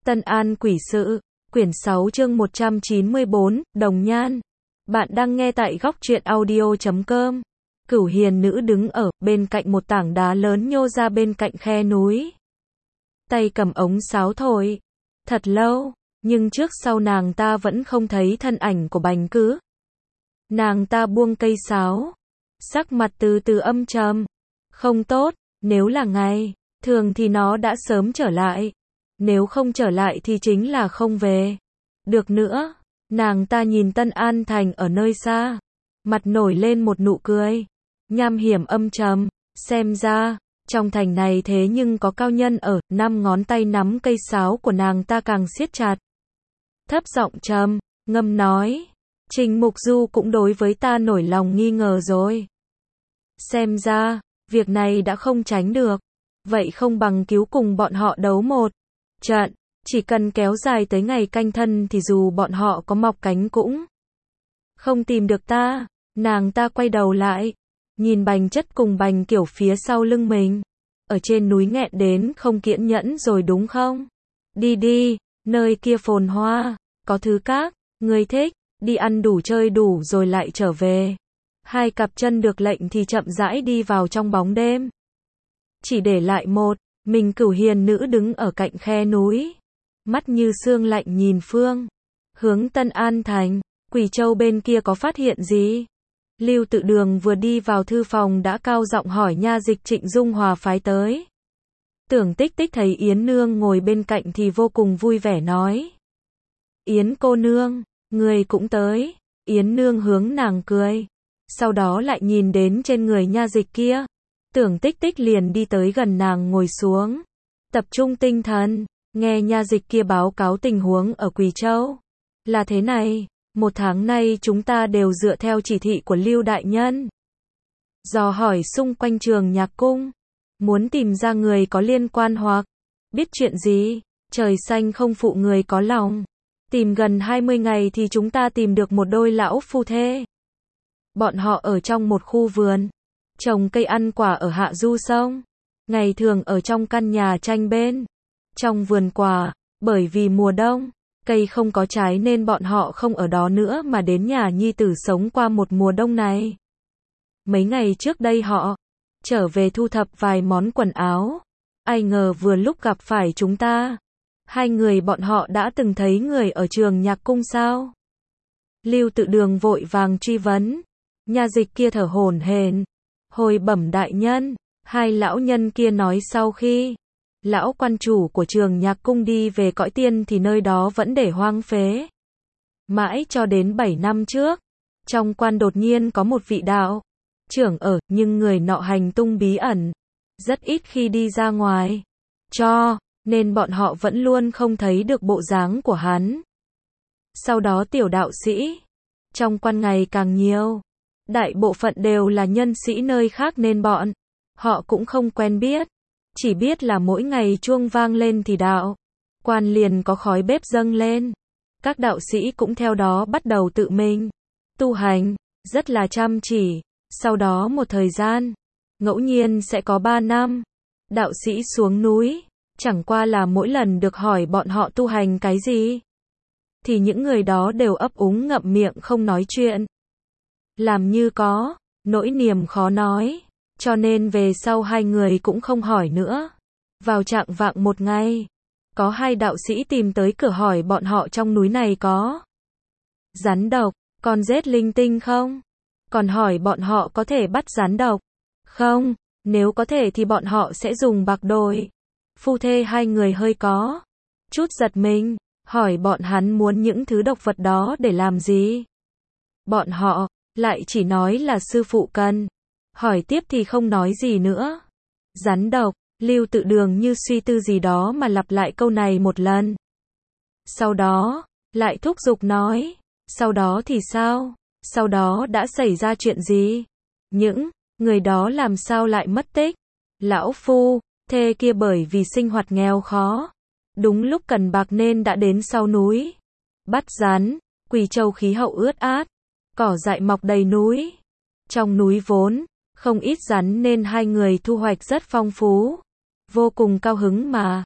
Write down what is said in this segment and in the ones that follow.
Tân An Quỷ Sự, quyển 6 chương 194, Đồng Nhan. Bạn đang nghe tại góc truyện audio.com. Cửu hiền nữ đứng ở bên cạnh một tảng đá lớn nhô ra bên cạnh khe núi. Tay cầm ống sáo thổi. Thật lâu, nhưng trước sau nàng ta vẫn không thấy thân ảnh của Bành Cứ. Nàng ta buông cây sáo, sắc mặt từ từ âm trầm. Không tốt, nếu là ngày thường thì nó đã sớm trở lại. Nếu không trở lại thì chính là không về được nữa. Nàng ta nhìn Tân An Thành ở nơi xa, mặt nổi lên một nụ cười nham hiểm âm trầm. Xem ra trong thành này thế nhưng có cao nhân ở. 5 ngón tay nắm cây sáo của nàng ta càng siết chặt, thấp giọng trầm ngâm nói: Trình Mục Du cũng đối với ta nổi lòng nghi ngờ rồi. Xem ra việc này đã không tránh được. Vậy không bằng cứu cùng bọn họ đấu một trận, chỉ cần kéo dài tới ngày canh thân thì dù bọn họ có mọc cánh cũng không tìm được ta. Nàng ta quay đầu lại, nhìn Bành Chất cùng Bành Kiểu phía sau lưng mình. Ở trên núi nghẹn đến không kiên nhẫn rồi đúng không? Đi đi, nơi kia phồn hoa, có thứ các người thích, đi ăn đủ chơi đủ rồi lại trở về. Hai cặp chân được lệnh thì chậm rãi đi vào trong bóng đêm. Chỉ để lại một mình Cửu hiền nữ đứng ở cạnh khe núi, mắt như sương lạnh nhìn phương hướng Tân An Thành. Quỷ Châu bên kia có phát hiện gì? Lưu Tự Đường vừa đi vào thư phòng đã cao giọng hỏi nha dịch Trịnh Dung Hòa phái tới. Tưởng Tích Tích thấy Yến Nương ngồi bên cạnh thì vô cùng vui vẻ nói: Yến cô nương, người cũng tới. Yến Nương hướng nàng cười, sau đó lại nhìn đến trên người nha dịch kia. Tưởng Tích Tích liền đi tới gần nàng ngồi xuống, tập trung tinh thần, nghe nha dịch kia báo cáo tình huống ở Quỳ Châu. Là thế này, 1 tháng nay chúng ta đều dựa theo chỉ thị của Lưu đại nhân, dò hỏi xung quanh Trường Nhạc Cung, muốn tìm ra người có liên quan hoặc biết chuyện gì. Trời xanh không phụ người có lòng, tìm gần 20 ngày thì chúng ta tìm được một đôi lão phu thê. Bọn họ ở trong một khu vườn, trồng cây ăn quả ở hạ du sông, ngày thường ở trong căn nhà tranh bên trong vườn quả. Bởi vì mùa đông, cây không có trái nên bọn họ không ở đó nữa mà đến nhà nhi tử sống qua một mùa đông này. Mấy ngày trước đây họ trở về thu thập vài món quần áo, ai ngờ vừa lúc gặp phải chúng ta. Hai người bọn họ đã từng thấy người ở Trường Nhạc Cung sao? Lưu Tự Đường vội vàng truy vấn. Nha dịch kia thở hổn hển, hồi bẩm đại nhân, hai lão nhân kia nói sau khi lão quan chủ của Trường Nhạc Cung đi về cõi tiên thì nơi đó vẫn để hoang phế. Mãi cho đến 7 năm trước, trong quan đột nhiên có một vị đạo trưởng ở, nhưng người nọ hành tung bí ẩn, rất ít khi đi ra ngoài, cho nên bọn họ vẫn luôn không thấy được bộ dáng của hắn. Sau đó tiểu đạo sĩ trong quan ngày càng nhiều, đại bộ phận đều là nhân sĩ nơi khác nên bọn họ cũng không quen biết, chỉ biết là mỗi ngày chuông vang lên thì đạo quan liền có khói bếp dâng lên. Các đạo sĩ cũng theo đó bắt đầu tự mình tu hành, rất là chăm chỉ. Sau đó một thời gian, ngẫu nhiên sẽ có 3 năm, đạo sĩ xuống núi, chẳng qua là mỗi lần được hỏi bọn họ tu hành cái gì, thì những người đó đều ấp úng ngậm miệng không nói chuyện, làm như có nỗi niềm khó nói, cho nên về sau hai người cũng không hỏi nữa. Vào trạng vạng một ngày, có 2 đạo sĩ tìm tới cửa hỏi bọn họ trong núi này có rắn độc, con rết linh tinh không? Còn hỏi bọn họ có thể bắt rắn độc không? Nếu có thể thì bọn họ sẽ dùng bạc đổi. Phu thê hai người hơi có chút giật mình, hỏi bọn hắn muốn những thứ độc vật đó để làm gì. Bọn họ lại chỉ nói là sư phụ cần. Hỏi tiếp thì không nói gì nữa. Rắn độc, Lưu Tự Đường như suy tư gì đó mà lặp lại câu này một lần. Sau đó, lại thúc giục nói, sau đó thì sao? Sau đó đã xảy ra chuyện gì? Những người đó làm sao lại mất tích? Lão phu thê kia bởi vì sinh hoạt nghèo khó, đúng lúc cần bạc nên đã đến sau núi bắt rắn. Quỳ Châu khí hậu ướt át, cỏ dại mọc đầy núi. Trong núi vốn không ít rắn nên hai người thu hoạch rất phong phú, vô cùng cao hứng mà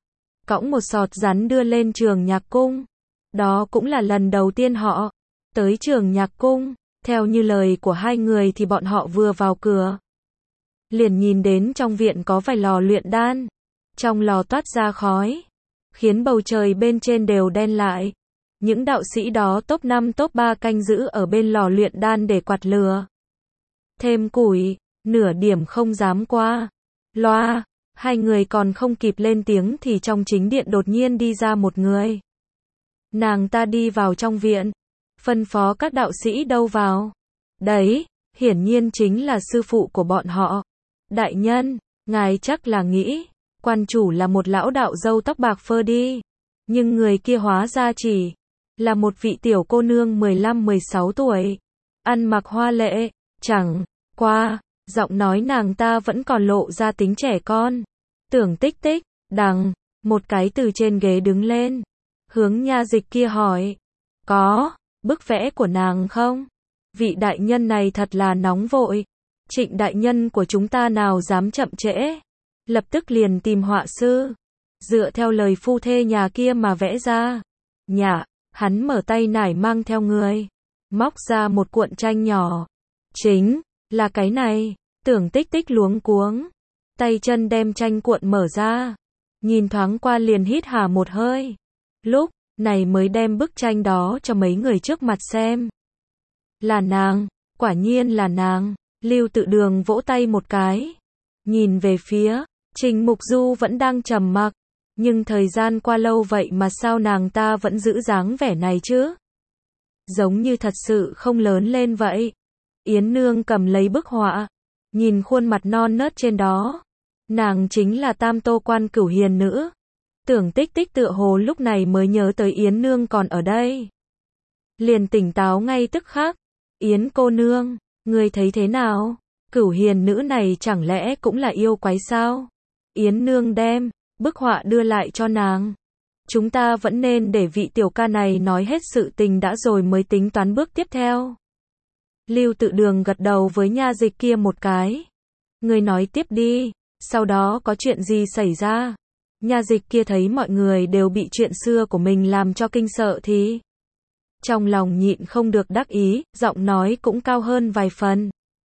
cõng một sọt rắn đưa lên Trường Nhạc Cung. Đó cũng là lần đầu tiên họ tới Trường Nhạc Cung. Theo như lời của hai người thì bọn họ vừa vào cửa, liền nhìn đến trong viện có vài lò luyện đan. Trong lò toát ra khói, khiến bầu trời bên trên đều đen lại. Những đạo sĩ đó top 5 top 3 canh giữ ở bên lò luyện đan để quạt lửa. Thêm củi, nửa điểm không dám qua loa. Hai người còn không kịp lên tiếng thì trong chính điện đột nhiên đi ra một người. Nàng ta đi vào trong viện, phân phó các đạo sĩ đâu vào. Đấy, hiển nhiên chính là sư phụ của bọn họ. Đại nhân, ngài chắc là nghĩ, quan chủ là một lão đạo râu tóc bạc phơ đi. Nhưng người kia hóa ra chỉ là một vị tiểu cô nương 15-16 tuổi. Ăn mặc hoa lệ, chẳng qua, giọng nói nàng ta vẫn còn lộ ra tính trẻ con. Tưởng Tích Tích, đằng, một cái từ trên ghế đứng lên. Hướng Nha Dịch kia hỏi. Có, bức vẽ của nàng không? Vị đại nhân này thật là nóng vội. Trịnh đại nhân của chúng ta nào dám chậm trễ. Lập tức liền tìm họa sư. Dựa theo lời phu thê nhà kia mà vẽ ra. Nhả, hắn mở tay nải mang theo người. Móc ra một cuộn tranh nhỏ. Chính là cái này. Tưởng Tích Tích luống cuống. Tay chân đem tranh cuộn mở ra. Nhìn thoáng qua liền hít hà một hơi. Lúc này mới đem bức tranh đó cho mấy người trước mặt xem. Là nàng, quả nhiên là nàng. Lưu Tự Đường vỗ tay một cái. Nhìn về phía Trình Mục Du vẫn đang trầm mặc. Nhưng thời gian qua lâu vậy mà sao nàng ta vẫn giữ dáng vẻ này chứ? Giống như thật sự không lớn lên vậy. Yến Nương cầm lấy bức họa. Nhìn khuôn mặt non nớt trên đó. Nàng chính là Tam Tô Quan Cửu Hiền Nữ. Tưởng Tích Tích tựa hồ lúc này mới nhớ tới Yến Nương còn ở đây. Liền tỉnh táo ngay tức khắc. Yến cô nương, người thấy thế nào? Cửu Hiền Nữ này chẳng lẽ cũng là yêu quái sao? Yến Nương đem bức họa đưa lại cho nàng. Chúng ta vẫn nên để vị tiểu ca này nói hết sự tình đã rồi mới tính toán bước tiếp theo. Lưu Tự Đường gật đầu với Nha Dịch kia một cái. Người nói tiếp đi, sau đó có chuyện gì xảy ra? Nha Dịch kia thấy mọi người đều bị chuyện xưa của mình làm cho kinh sợ thì trong lòng nhịn không được đắc ý, giọng nói cũng cao hơn vài phần.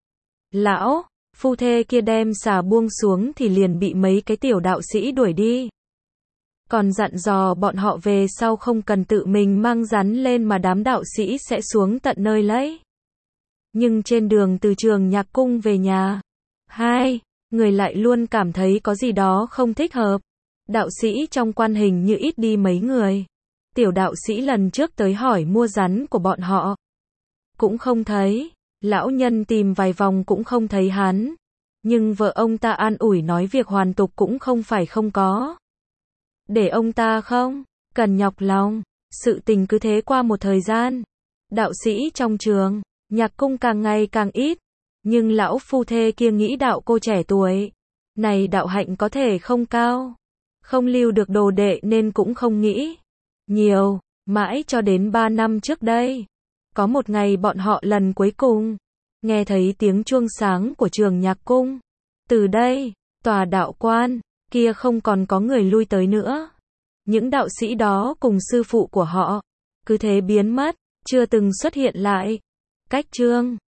Lão, phu thê kia đem xà buông xuống thì liền bị mấy cái tiểu đạo sĩ đuổi đi. Còn dặn dò bọn họ về sau không cần tự mình mang rắn lên mà đám đạo sĩ sẽ xuống tận nơi lấy. Nhưng trên đường từ Trường Nhạc Cung về nhà, hai người lại luôn cảm thấy có gì đó không thích hợp. Đạo sĩ trong quan hình như ít đi mấy người. Tiểu đạo sĩ lần trước tới hỏi mua rắn của bọn họ cũng không thấy. Lão nhân tìm vài vòng cũng không thấy hắn. Nhưng vợ ông ta an ủi nói việc hoàn tục cũng không phải không có. Để ông ta không cần nhọc lòng. Sự tình cứ thế qua một thời gian. Đạo sĩ trong Trường Nhạc Cung càng ngày càng ít. Nhưng lão phu thê kia nghĩ đạo cô trẻ tuổi này đạo hạnh có thể không cao, không lưu được đồ đệ nên cũng không nghĩ nhiều. Mãi cho đến 3 năm trước đây, có một ngày bọn họ lần cuối cùng nghe thấy tiếng chuông sáng của Trường Nhạc Cung. Từ đây, tòa đạo quan kia không còn có người lui tới nữa. Những đạo sĩ đó cùng sư phụ của họ cứ thế biến mất, chưa từng xuất hiện lại. Cách Trường